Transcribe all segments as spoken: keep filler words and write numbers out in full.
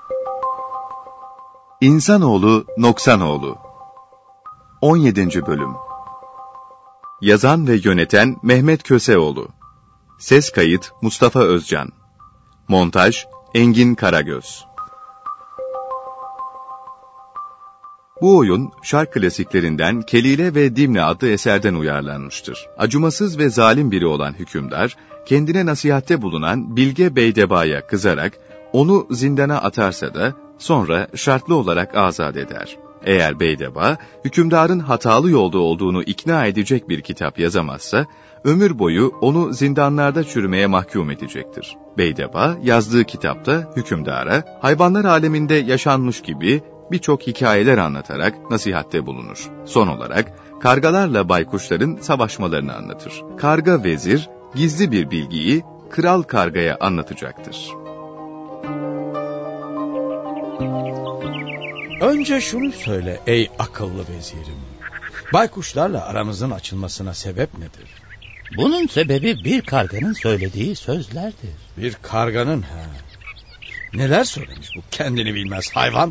İnsanoğlu Noksanoğlu on yedinci Bölüm. Yazan ve yöneten Mehmet Köseoğlu. Ses kayıt Mustafa Özcan. Montaj Engin Karagöz. Bu oyun şark klasiklerinden Kelile ve Dimne adlı eserden uyarlanmıştır. Acımasız ve zalim biri olan hükümdar, kendine nasihatte bulunan Bilge Beydeba'ya kızarak onu zindana atarsa da sonra şartlı olarak azat eder. Eğer Beydeba, hükümdarın hatalı yolda olduğunu ikna edecek bir kitap yazamazsa, ömür boyu onu zindanlarda çürümeye mahkum edecektir. Beydeba, yazdığı kitapta hükümdara, hayvanlar aleminde yaşanmış gibi birçok hikayeler anlatarak nasihatte bulunur. Son olarak, kargalarla baykuşların savaşmalarını anlatır. Karga vezir, gizli bir bilgiyi Kral Karga'ya anlatacaktır. Önce şunu söyle ey akıllı vezirim. Baykuşlarla aramızın açılmasına sebep nedir? Bunun sebebi bir karganın söylediği sözlerdir. Bir karganın ha. Neler söylemiş bu kendini bilmez hayvan?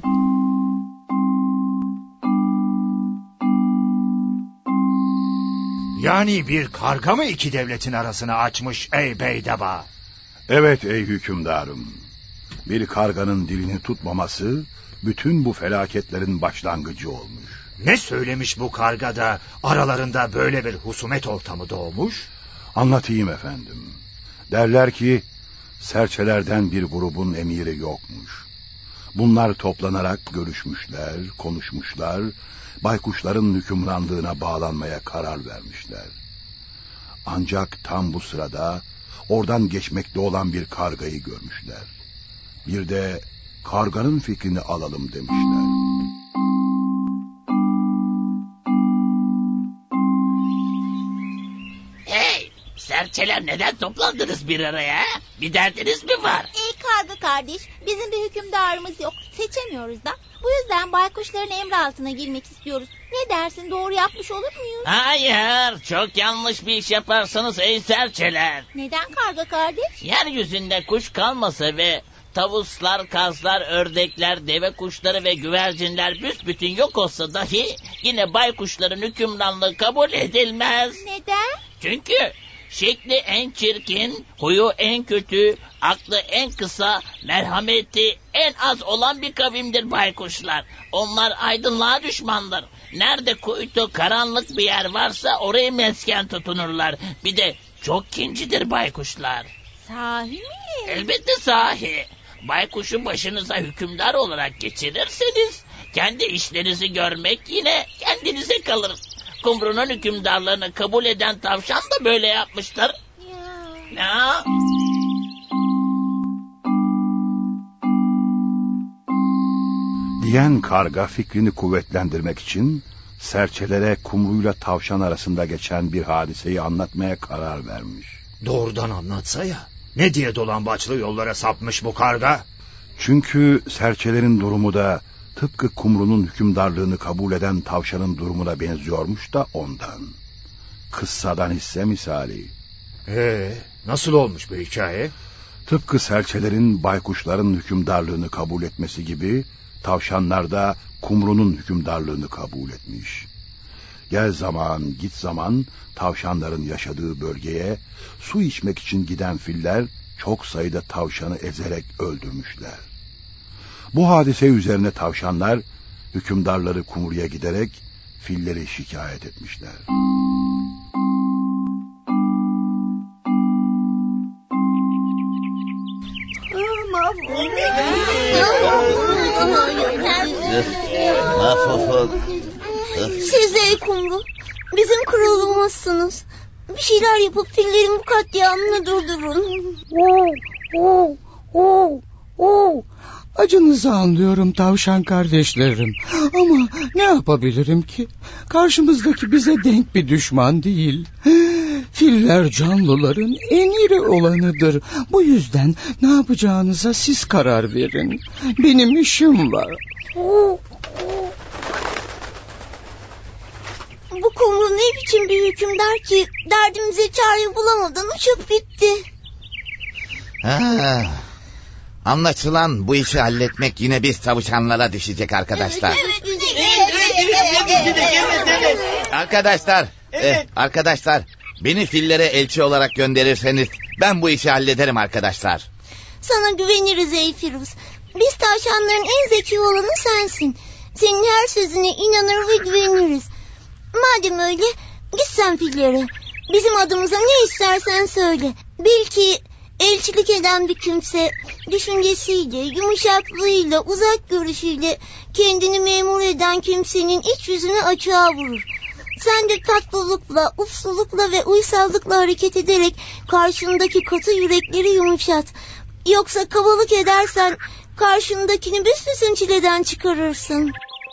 Yani bir karga mı iki devletin arasını açmış ey Beydeba? Evet ey hükümdarım. Bir karganın dilini tutmaması bütün bu felaketlerin başlangıcı olmuş. Ne söylemiş bu karga da aralarında böyle bir husumet ortamı doğmuş? Anlatayım efendim. Derler ki serçelerden bir grubun emiri yokmuş. Bunlar toplanarak görüşmüşler, konuşmuşlar, baykuşların hükümranlığına bağlanmaya karar vermişler. Ancak tam bu sırada oradan geçmekte olan bir kargayı görmüşler. Bir de karganın fikrini alalım demişler. Hey, serçeler neden toplandınız bir araya? Bir derdiniz mi var? Ey karga kardeş, bizim bir hükümdarımız yok. Seçemiyoruz da. Bu yüzden baykuşların emri altına girmek istiyoruz. Ne dersin, doğru yapmış olur muyuz? Hayır, çok yanlış bir iş yaparsanız ey serçeler. Neden karga kardeş? Yeryüzünde kuş kalmasa ve tavuslar, kazlar, ördekler, deve kuşları ve güvercinler büsbütün yok olsa dahi yine baykuşların hükümranlığı kabul edilmez. Neden? Çünkü şekli en çirkin, huyu en kötü, aklı en kısa, merhameti en az olan bir kavimdir baykuşlar. Onlar aydınlığa düşmandır. Nerede kuytu, karanlık bir yer varsa orayı mesken tutunurlar. Bir de çok kincidir baykuşlar. Sahi mi? Elbette sahi. Baykuşu başınıza hükümdar olarak geçirirseniz kendi işlerinizi görmek yine kendinize kalır. Kumru'nun hükümdarlığını kabul eden tavşan da böyle yapmıştır. Ya. Ya. Diyen karga fikrini kuvvetlendirmek için serçelere kumruyla tavşan arasında geçen bir hadiseyi anlatmaya karar vermiş. Doğrudan anlatsa ya. Ne diye dolambaçlı yollara sapmış bu karga? Çünkü serçelerin durumu da tıpkı kumrunun hükümdarlığını kabul eden tavşanın durumuna benziyormuş da ondan. Kıssadan hisse misali. Ee, nasıl olmuş bu hikaye? Tıpkı serçelerin baykuşların hükümdarlığını kabul etmesi gibi tavşanlar da kumrunun hükümdarlığını kabul etmiş. Gel zaman git zaman tavşanların yaşadığı bölgeye su içmek için giden filler çok sayıda tavşanı ezerek öldürmüşler. Bu hadise üzerine tavşanlar hükümdarları kumruya giderek filleri şikayet etmişler. Siz ey kumru, bizim kralımızsınız. Bir şeyler yapıp fillerin bu katliamını durdurun. Oh, oh, oh, oh. Acınızı anlıyorum tavşan kardeşlerim. Ama ne yapabilirim ki? Karşımızdaki bize denk bir düşman değil. Filler canlıların en iri olanıdır. Bu yüzden ne yapacağınıza siz karar verin. Benim işim var. Bu kumru ne biçim bir hükümdar ki derdimize çare bulamadan uçup gitti. Ha, Anlaşılan bu işi halletmek yine biz tavşanlara düşecek arkadaşlar. Evet, evet, evet, evet, evet. Arkadaşlar, Evet. eh, arkadaşlar, beni fillere elçi olarak gönderirseniz ben bu işi hallederim arkadaşlar. Sana güveniriz ey Firuz. Biz tavşanların en zeki olanı sensin. Senin her sözüne inanır ve güveniriz. Madem öyle, git sen fillere. Bizim adımıza ne istersen söyle. Bil ki elçilik eden bir kimse düşüncesiyle, yumuşaklığıyla, uzak görüşüyle kendini memur eden kimsenin iç yüzünü açığa vurur. Sen de tatlılıkla, usslulukla ve uysallıkla hareket ederek karşındaki katı yürekleri yumuşat. Yoksa kabalık edersen karşındakini büsbüsün çileden çıkarırsın.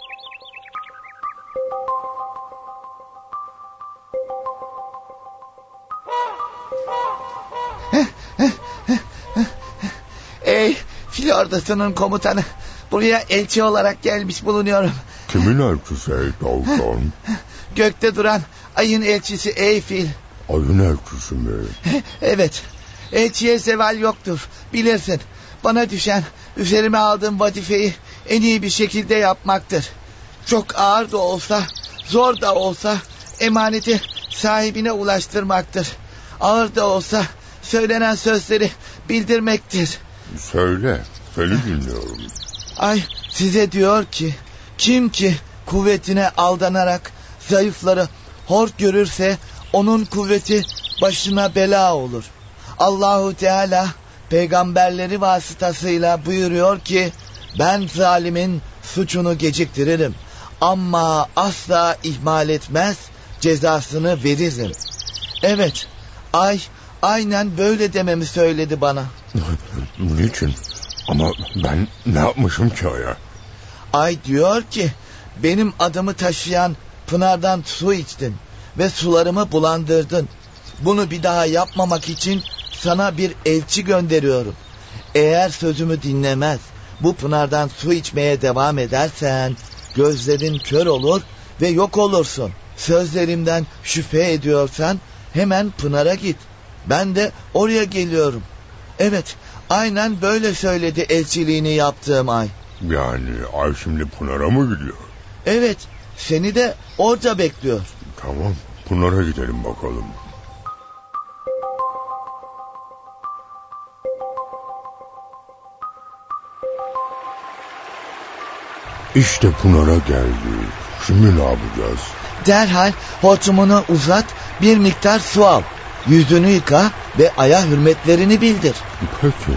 Ey fil ordusunun komutanı, buraya elçi olarak gelmiş bulunuyorum. Kimin elçisi ey tavşan? Gökte duran ayın elçisi ey fil. Ayın elçisi mi? Evet, elçiye zeval yoktur, bilirsin. Bana düşen, üzerime aldığım vazifeyi en iyi bir şekilde yapmaktır. Çok ağır da olsa, zor da olsa emaneti sahibine ulaştırmaktır. Ağır da olsa söylenen sözleri bildirmektir. Söyle, seni dinliyorum. Ay size diyor ki, kim ki kuvvetine aldanarak zayıfları hor görürse onun kuvveti başına bela olur. Allahu Teala peygamberleri vasıtasıyla buyuruyor ki, ben zalimin suçunu geciktiririm ama asla ihmal etmez, cezasını veririm. Evet, ay aynen böyle dememi söyledi bana. Niçin? Ama ben ne yapmışım ki aya? Ay diyor ki, benim adımı taşıyan pınardan su içtin ve sularımı bulandırdın. Bunu bir daha yapmamak için sana bir elçi gönderiyorum. Eğer sözümü dinlemez, bu pınardan su içmeye devam edersen gözlerin kör olur ve yok olursun. Sözlerimden şüphe ediyorsan hemen pınara git. Ben de oraya geliyorum. Evet, aynen böyle söyledi elçiliğini yaptığım ay. Yani ay şimdi Pınar'a mı gidiyor? Evet, seni de orada bekliyor. Tamam, Pınar'a gidelim bakalım. İşte Pınar'a geldi. Şimdi ne yapacağız? Derhal hortumunu uzat, bir miktar su al. Yüzünü yıka ve aya hürmetlerini bildir. Peki.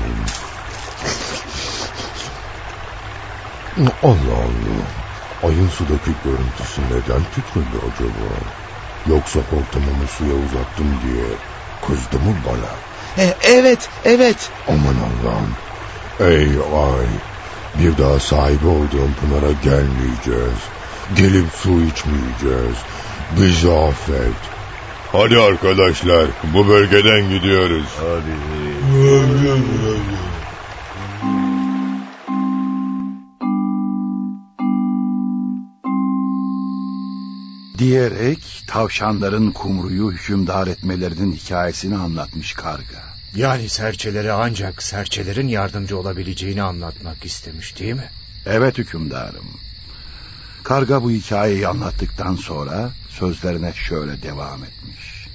Allah Allah. Ayın sudaki görüntüsü neden titredi acaba? Yoksa hortumumu suya uzattım diye kızdı mı bana? E, evet, evet. Aman Allah'ım. Ey ay. Bir daha sahibi olduğum Pınar'a gelmeyeceğiz. Gelip su içmeyeceğiz. Bizi affet. Hadi arkadaşlar, bu bölgeden gidiyoruz. Hadi. Diyerek tavşanların kumruyu hükümdar etmelerinin hikayesini anlatmış karga. Yani serçelere ancak serçelerin yardımcı olabileceğini anlatmak istemiş değil mi? Evet hükümdarım. Karga bu hikayeyi anlattıktan sonra sözlerine şöyle devam etmiş.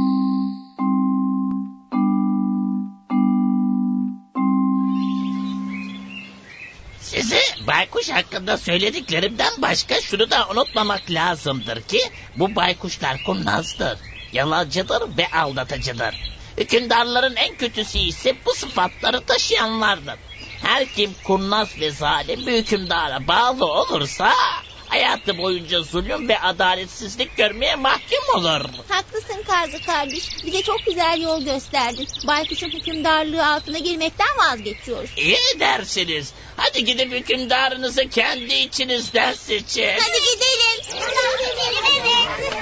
Size baykuş hakkında söylediklerimden başka şunu da unutmamak lazımdır ki bu baykuşlar kurnazdır, yalancıdır ve aldatıcıdır. Hükümdarların en kötüsü ise bu sıfatları taşıyanlardır. Her kim kurnaz ve zalim bir hükümdara bağlı olursa hayatı boyunca zulüm ve adaletsizlik görmeye mahkum olur. Haklısın Karga kardeş. Bize çok güzel yol gösterdin. Baykuşun hükümdarlığı altına girmekten vazgeçiyoruz. İyi dersiniz. Hadi gidip hükümdarınızı kendi içinizden seçin. Hadi gidelim. Hadi gidelim, evet.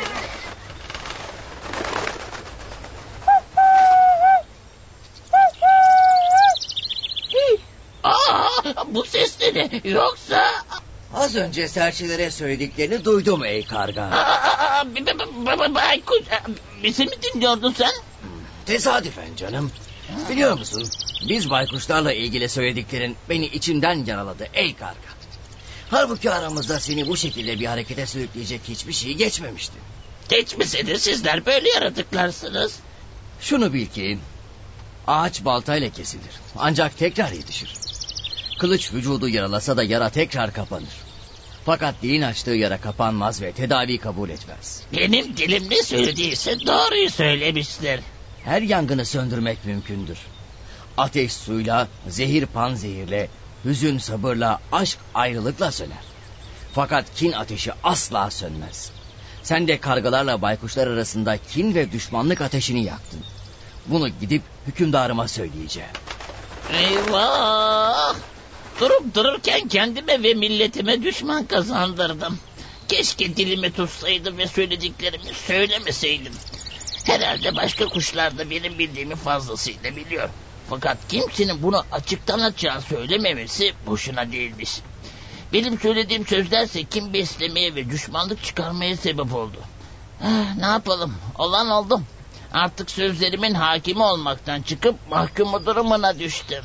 Aa, bu ses de ne? Yoksa... Az önce serçelere söylediklerini duydum ey karga. Aa, b- b- b- baykuş, bizi mi dinliyordun sen? Tesadüfen canım. Biliyor musun? Biz baykuşlarla ilgili söylediklerin beni içimden yaraladı ey karga. Halbuki aramızda seni bu şekilde bir harekete sürükleyecek hiçbir şey geçmemişti. Geçmese de sizler böyle yaratıklarsınız. Şunu bil ki ağaç baltayla kesilir ancak tekrar yetişir. Kılıç vücudu yaralasa da yara tekrar kapanır. Fakat dilin açtığı yara kapanmaz ve tedavi kabul etmez. Benim dilim ne söylediyse doğruyu söylemiştir. Her yangını söndürmek mümkündür. Ateş suyla, zehir panzehirle, hüzün sabırla, aşk ayrılıkla söner. Fakat kin ateşi asla sönmez. Sen de kargalarla baykuşlar arasında kin ve düşmanlık ateşini yaktın. Bunu gidip hükümdarıma söyleyeceğim. Eyvah! Durup dururken kendime ve milletime düşman kazandırdım. Keşke dilimi tutsaydım ve söylediklerimi söylemeseydim. Herhalde başka kuşlar da benim bildiğimi fazlasıyla biliyor. Fakat kimsenin bunu açıktan açığa söylememesi boşuna değilmiş. Benim söylediğim sözlerse kim beslemeye ve düşmanlık çıkarmaya sebep oldu. Ah, ne yapalım? Olan oldum. Artık sözlerimin hakimi olmaktan çıkıp mahkumu durumuna düştüm.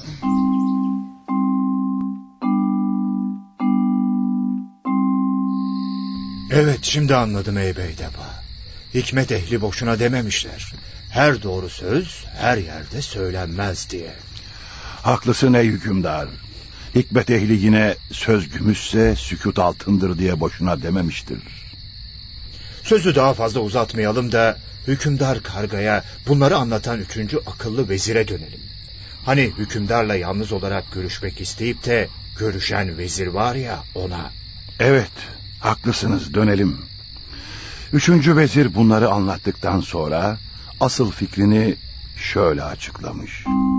Evet, şimdi anladım ey Beydeba. Hikmet ehli boşuna dememişler. Her doğru söz her yerde söylenmez diye. Haklısın ey hükümdar. Hikmet ehli yine söz gümüşse sükût altındır diye boşuna dememiştir. Sözü daha fazla uzatmayalım da hükümdar kargaya bunları anlatan üçüncü akıllı vezire dönelim. Hani hükümdarla yalnız olarak görüşmek isteyip de görüşen vezir var ya, ona. Evet, haklısınız, dönelim. Üçüncü vezir bunları anlattıktan sonra asıl fikrini şöyle açıklamış.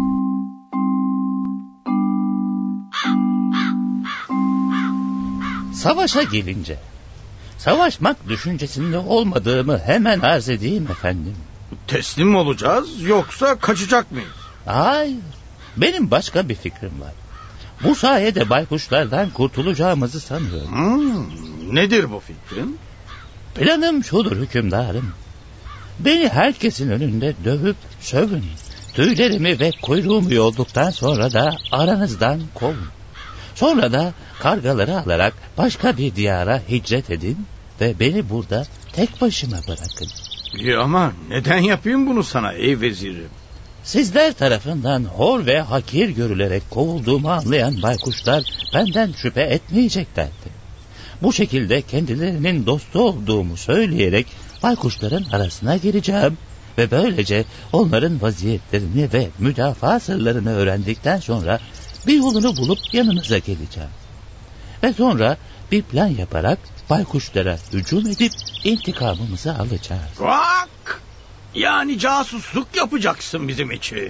Savaşa gelince, savaşmak düşüncesinde olmadığımı hemen arz edeyim efendim. Teslim mi olacağız yoksa kaçacak mıyız? Hayır, benim başka bir fikrim var. Bu sayede baykuşlardan kurtulacağımızı sanıyorum. Hmm, nedir bu fikrin? Planım şudur hükümdarım. Beni herkesin önünde dövüp sövün. Tüylerimi ve kuyruğumu yolduktan sonra da aranızdan kovun. Sonra da kargaları alarak başka bir diyara hicret edin ve beni burada tek başıma bırakın. İyi ama neden yapayım bunu sana ey vezirim? Sizler tarafından hor ve hakir görülerek kovulduğumu anlayan baykuşlar benden şüphe etmeyeceklerdi. Bu şekilde kendilerinin dostu olduğumu söyleyerek baykuşların arasına gireceğim ve böylece onların vaziyetlerini ve müdafaa sırlarını öğrendikten sonra bir yolunu bulup yanınıza geleceğim. Ve sonra bir plan yaparak baykuşlara hücum edip intikamımızı alacağız. Bak! Yani casusluk yapacaksın bizim için.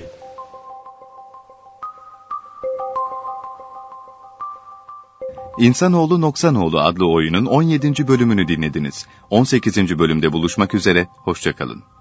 İnsanoğlu Noksanoğlu adlı oyunun on yedinci bölümünü dinlediniz. on sekizinci bölümde buluşmak üzere, hoşça kalın.